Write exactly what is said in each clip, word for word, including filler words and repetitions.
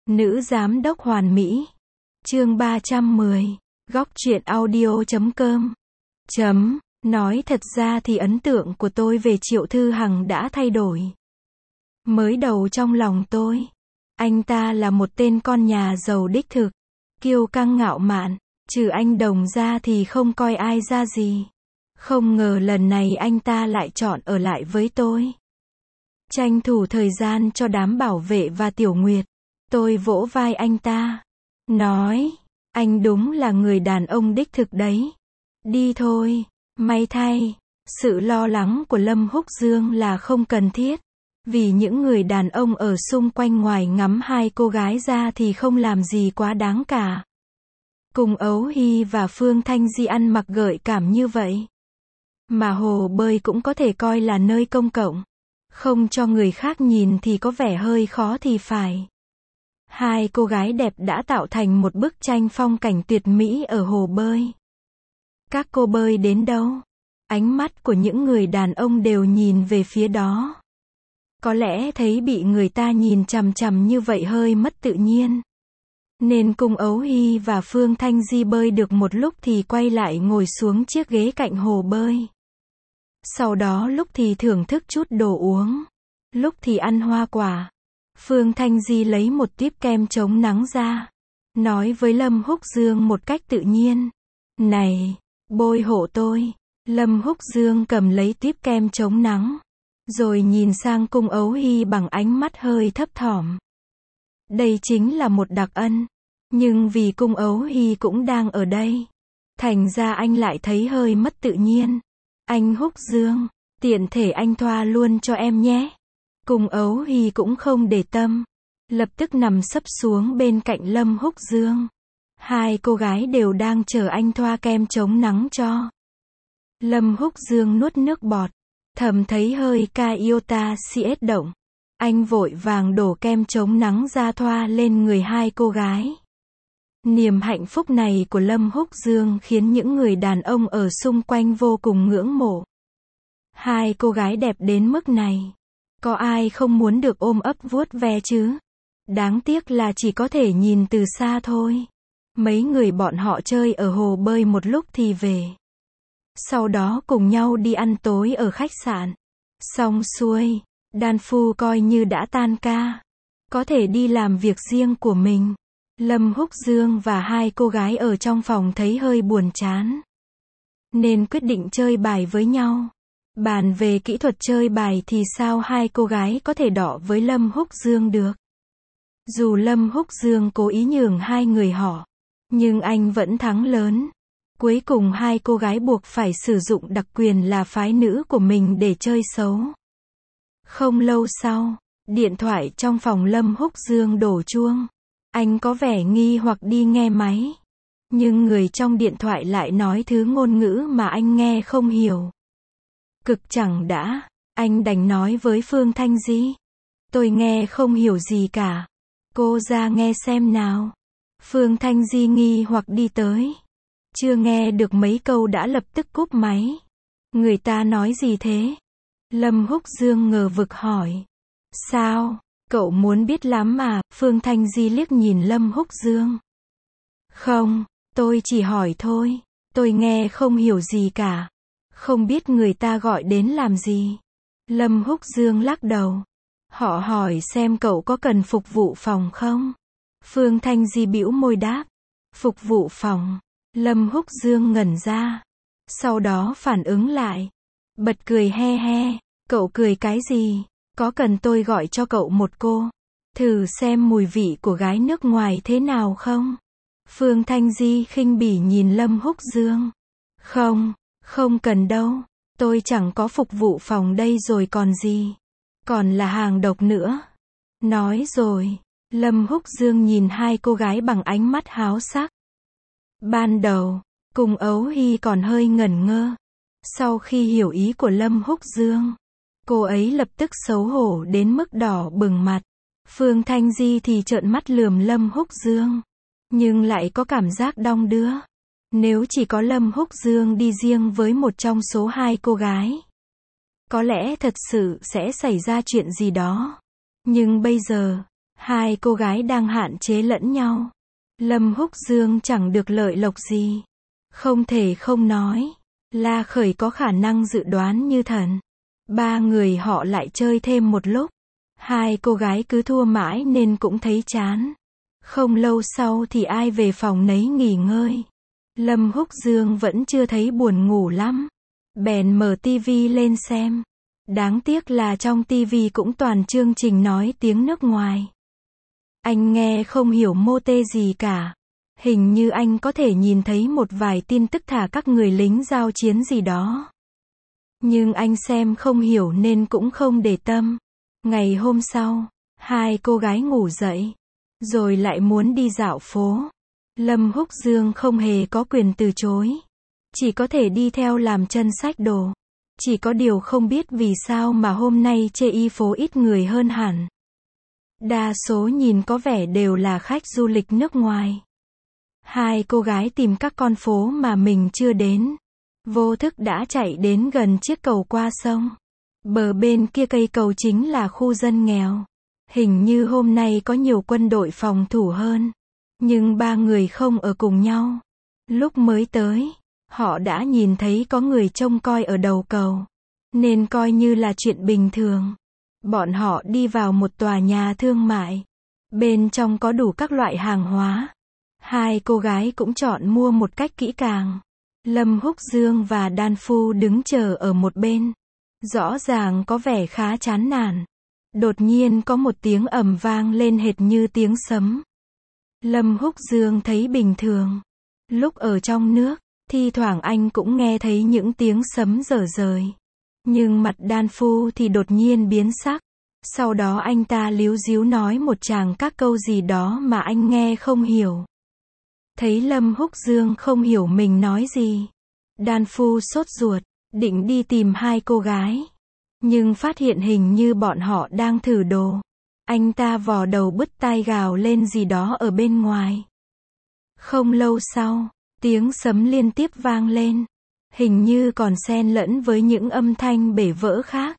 Nữ giám đốc hoàn mỹ. Chương ba trăm mười. Góc truyện audio chấm com. Chấm. Nói thật ra thì ấn tượng của tôi về Triệu Thư Hằng đã thay đổi. Mới đầu trong lòng tôi, anh ta là một tên con nhà giàu đích thực, kiêu căng ngạo mạn, trừ anh Đồng ra thì không coi ai ra gì. Không ngờ lần này anh ta lại chọn ở lại với tôi. Tranh thủ thời gian cho đám bảo vệ và Tiểu Nguyệt. Tôi vỗ vai anh ta, nói, anh đúng là người đàn ông đích thực đấy. Đi thôi. May thay, sự lo lắng của Lâm Húc Dương là không cần thiết. Vì những người đàn ông ở xung quanh ngoài ngắm hai cô gái ra thì không làm gì quá đáng cả. Cùng Ấu Hy và Phương Thanh Di ăn mặc gợi cảm như vậy. Mà hồ bơi cũng có thể coi là nơi công cộng. Không cho người khác nhìn thì có vẻ hơi khó thì phải. Hai cô gái đẹp đã tạo thành một bức tranh phong cảnh tuyệt mỹ ở hồ bơi. Các cô bơi đến đâu, ánh mắt của những người đàn ông đều nhìn về phía đó. Có lẽ thấy bị người ta nhìn chằm chằm như vậy hơi mất tự nhiên. Nên cùng Ấu Hy và Phương Thanh Di bơi được một lúc thì quay lại ngồi xuống chiếc ghế cạnh hồ bơi. Sau đó lúc thì thưởng thức chút đồ uống, lúc thì ăn hoa quả. Phương Thanh Di lấy một típ kem chống nắng ra, nói với Lâm Húc Dương một cách tự nhiên, này, bôi hộ tôi. Lâm Húc Dương cầm lấy típ kem chống nắng, rồi nhìn sang cung Ấu Hy bằng ánh mắt hơi thấp thỏm. Đây chính là một đặc ân, nhưng vì cung Ấu Hy cũng đang ở đây, thành ra anh lại thấy hơi mất tự nhiên. Anh Húc Dương, tiện thể anh thoa luôn cho em nhé. Cung Ấu Hy cũng không để tâm, lập tức nằm sấp xuống bên cạnh Lâm Húc Dương. Hai cô gái đều đang chờ anh thoa kem chống nắng cho. Lâm Húc Dương nuốt nước bọt, thầm thấy hơi ca iota siết động. Anh vội vàng đổ kem chống nắng ra thoa lên người hai cô gái. Niềm hạnh phúc này của Lâm Húc Dương khiến những người đàn ông ở xung quanh vô cùng ngưỡng mộ. Hai cô gái đẹp đến mức này, có ai không muốn được ôm ấp vuốt ve chứ? Đáng tiếc là chỉ có thể nhìn từ xa thôi. Mấy người bọn họ chơi ở hồ bơi một lúc thì về. Sau đó cùng nhau đi ăn tối ở khách sạn. Xong xuôi, đàn phu coi như đã tan ca, có thể đi làm việc riêng của mình. Lâm Húc Dương và hai cô gái ở trong phòng thấy hơi buồn chán, nên quyết định chơi bài với nhau. Bàn về kỹ thuật chơi bài thì sao hai cô gái có thể đọ với Lâm Húc Dương được. Dù Lâm Húc Dương cố ý nhường hai người họ, nhưng anh vẫn thắng lớn. Cuối cùng hai cô gái buộc phải sử dụng đặc quyền là phái nữ của mình để chơi xấu. Không lâu sau, điện thoại trong phòng Lâm Húc Dương đổ chuông. Anh có vẻ nghi hoặc đi nghe máy. Nhưng người trong điện thoại lại nói thứ ngôn ngữ mà anh nghe không hiểu. Cực chẳng đã, anh đành nói với Phương Thanh Di. Tôi nghe không hiểu gì cả. Cô ra nghe xem nào. Phương Thanh Di nghi hoặc đi tới. Chưa nghe được mấy câu đã lập tức cúp máy. Người ta nói gì thế? Lâm Húc Dương ngờ vực hỏi. Sao? Cậu muốn biết lắm mà? Phương Thanh Di liếc nhìn Lâm Húc Dương. Không, tôi chỉ hỏi thôi. Tôi nghe không hiểu gì cả. Không biết người ta gọi đến làm gì. Lâm Húc Dương lắc đầu. Họ hỏi xem cậu có cần phục vụ phòng không? Phương Thanh Di bĩu môi đáp. Phục vụ phòng. Lâm Húc Dương ngẩn ra. Sau đó phản ứng lại. Bật cười he he. Cậu cười cái gì? Có cần tôi gọi cho cậu một cô? Thử xem mùi vị của gái nước ngoài thế nào không? Phương Thanh Di khinh bỉ nhìn Lâm Húc Dương. Không, không cần đâu. Tôi chẳng có phục vụ phòng đây rồi còn gì. Còn là hàng độc nữa. Nói rồi, Lâm Húc Dương nhìn hai cô gái bằng ánh mắt háo sắc. Ban đầu, cùng Ấu Hy còn hơi ngẩn ngơ. Sau khi hiểu ý của Lâm Húc Dương, cô ấy lập tức xấu hổ đến mức đỏ bừng mặt. Phương Thanh Di thì trợn mắt lườm Lâm Húc Dương, nhưng lại có cảm giác đong đưa. Nếu chỉ có Lâm Húc Dương đi riêng với một trong số hai cô gái, có lẽ thật sự sẽ xảy ra chuyện gì đó. Nhưng bây giờ, Hai cô gái đang hạn chế lẫn nhau. Lâm Húc Dương chẳng được lợi lộc gì. Không thể không nói, La Khởi có khả năng dự đoán như thần. Ba người họ lại chơi thêm một lúc. Hai cô gái cứ thua mãi nên cũng thấy chán. Không lâu sau thì ai về phòng nấy nghỉ ngơi. Lâm Húc Dương vẫn chưa thấy buồn ngủ lắm. Bèn mở tivi lên xem. Đáng tiếc là trong tivi cũng toàn chương trình nói tiếng nước ngoài. Anh nghe không hiểu mô tê gì cả. Hình như anh có thể nhìn thấy một vài tin tức thả các người lính giao chiến gì đó. Nhưng anh xem không hiểu nên cũng không để tâm. Ngày hôm sau, hai cô gái ngủ dậy, rồi lại muốn đi dạo phố. Lâm Húc Dương không hề có quyền từ chối. Chỉ có thể đi theo làm chân xách đồ. Chỉ có điều không biết vì sao mà hôm nay chê y phố ít người hơn hẳn. Đa số nhìn có vẻ đều là khách du lịch nước ngoài. Hai cô gái tìm các con phố mà mình chưa đến. Vô thức đã chạy đến gần chiếc cầu qua sông. Bờ bên kia cây cầu chính là khu dân nghèo. Hình như hôm nay có nhiều quân đội phòng thủ hơn. Nhưng ba người không ở cùng nhau. Lúc mới tới, họ đã nhìn thấy có người trông coi ở đầu cầu. Nên coi như là chuyện bình thường. Bọn họ đi vào một tòa nhà thương mại. Bên trong có đủ các loại hàng hóa. Hai cô gái cũng chọn mua một cách kỹ càng. Lâm Húc Dương và Đan Phu đứng chờ ở một bên. Rõ ràng có vẻ khá chán nản. Đột nhiên có một tiếng ầm vang lên hệt như tiếng sấm. Lâm Húc Dương thấy bình thường. Lúc ở trong nước, thi thoảng anh cũng nghe thấy những tiếng sấm rờ rời. Nhưng mặt Đan Phu thì đột nhiên biến sắc. Sau đó anh ta líu díu nói một tràng các câu gì đó mà anh nghe không hiểu. Thấy Lâm Húc Dương không hiểu mình nói gì. Đan Phu sốt ruột, định đi tìm hai cô gái. Nhưng phát hiện hình như bọn họ đang thử đồ. Anh ta vò đầu bứt tai gào lên gì đó ở bên ngoài. Không lâu sau, tiếng sấm liên tiếp vang lên. Hình như còn xen lẫn với những âm thanh bể vỡ khác.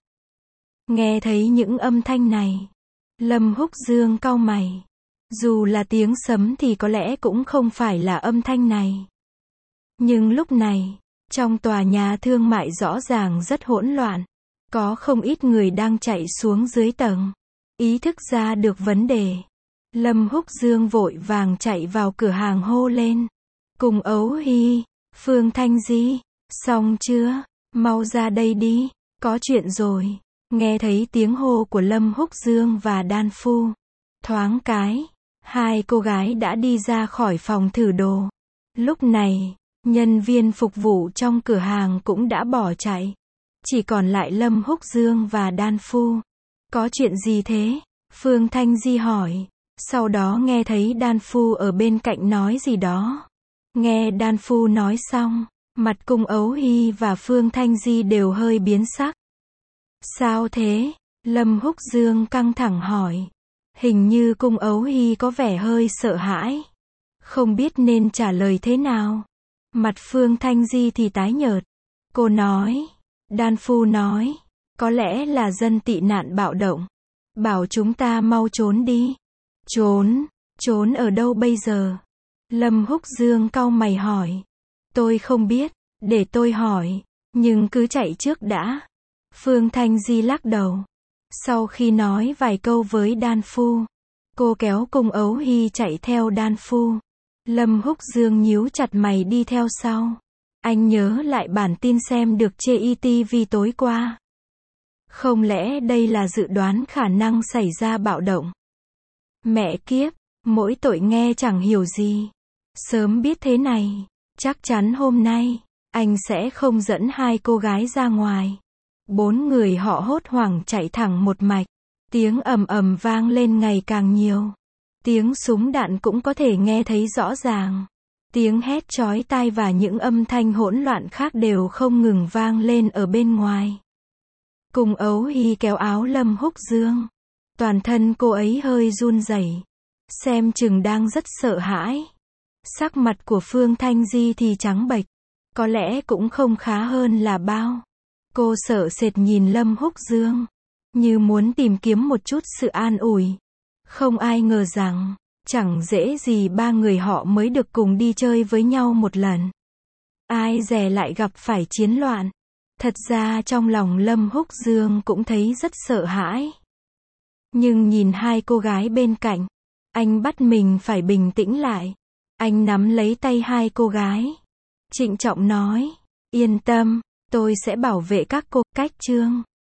Nghe thấy những âm thanh này, Lâm Húc Dương cau mày. Dù là tiếng sấm thì có lẽ cũng không phải là âm thanh này. Nhưng lúc này, trong tòa nhà thương mại rõ ràng rất hỗn loạn. Có không ít người đang chạy xuống dưới tầng. Ý thức ra được vấn đề. Lâm Húc Dương vội vàng chạy vào cửa hàng hô lên. Cùng Ấu Hy, Phương Thanh Di, xong chưa? Mau ra đây đi, có chuyện rồi. Nghe thấy tiếng hô của Lâm Húc Dương và Đan Phu. Thoáng cái, hai cô gái đã đi ra khỏi phòng thử đồ. Lúc này, nhân viên phục vụ trong cửa hàng cũng đã bỏ chạy. Chỉ còn lại Lâm Húc Dương và Đan Phu. Có chuyện gì thế? Phương Thanh Di hỏi. Sau đó nghe thấy Đan Phu ở bên cạnh nói gì đó. Nghe Đan Phu nói xong, mặt Cung Ấu Hy và Phương Thanh Di đều hơi biến sắc. Sao thế? Lâm Húc Dương căng thẳng hỏi. Hình như Cung Ấu Hy có vẻ hơi sợ hãi. Không biết nên trả lời thế nào. Mặt Phương Thanh Di thì tái nhợt. Cô nói. Đan Phu nói. Có lẽ là dân tị nạn bạo động. Bảo chúng ta mau trốn đi. Trốn? Trốn ở đâu bây giờ? Lâm Húc Dương cau mày hỏi. Tôi không biết, để tôi hỏi. Nhưng cứ chạy trước đã. Phương Thanh Di lắc đầu. Sau khi nói vài câu với Đan Phu, cô kéo Cung Ấu Hy chạy theo Đan Phu. Lâm Húc Dương nhíu chặt mày đi theo sau. Anh nhớ lại bản tin xem được trên i tê vê tối qua. Không lẽ đây là dự đoán khả năng xảy ra bạo động? Mẹ kiếp, mỗi tội nghe chẳng hiểu gì. Sớm biết thế này, chắc chắn hôm nay, anh sẽ không dẫn hai cô gái ra ngoài. Bốn người họ hốt hoảng chạy thẳng một mạch. Tiếng ầm ầm vang lên ngày càng nhiều. Tiếng súng đạn cũng có thể nghe thấy rõ ràng. Tiếng hét chói tai và những âm thanh hỗn loạn khác đều không ngừng vang lên ở bên ngoài. Cung Ấu Hy kéo áo Lâm Húc Dương. Toàn thân cô ấy hơi run rẩy, xem chừng đang rất sợ hãi. Sắc mặt của Phương Thanh Di thì trắng bệch, có lẽ cũng không khá hơn là bao. Cô sợ sệt nhìn Lâm Húc Dương, như muốn tìm kiếm một chút sự an ủi. Không ai ngờ rằng, chẳng dễ gì ba người họ mới được cùng đi chơi với nhau một lần. Ai dè lại gặp phải chiến loạn. Thật ra trong lòng Lâm Húc Dương cũng thấy rất sợ hãi. Nhưng nhìn hai cô gái bên cạnh, anh bắt mình phải bình tĩnh lại. Anh nắm lấy tay hai cô gái, trịnh trọng nói, yên tâm, tôi sẽ bảo vệ các cô. Cách chương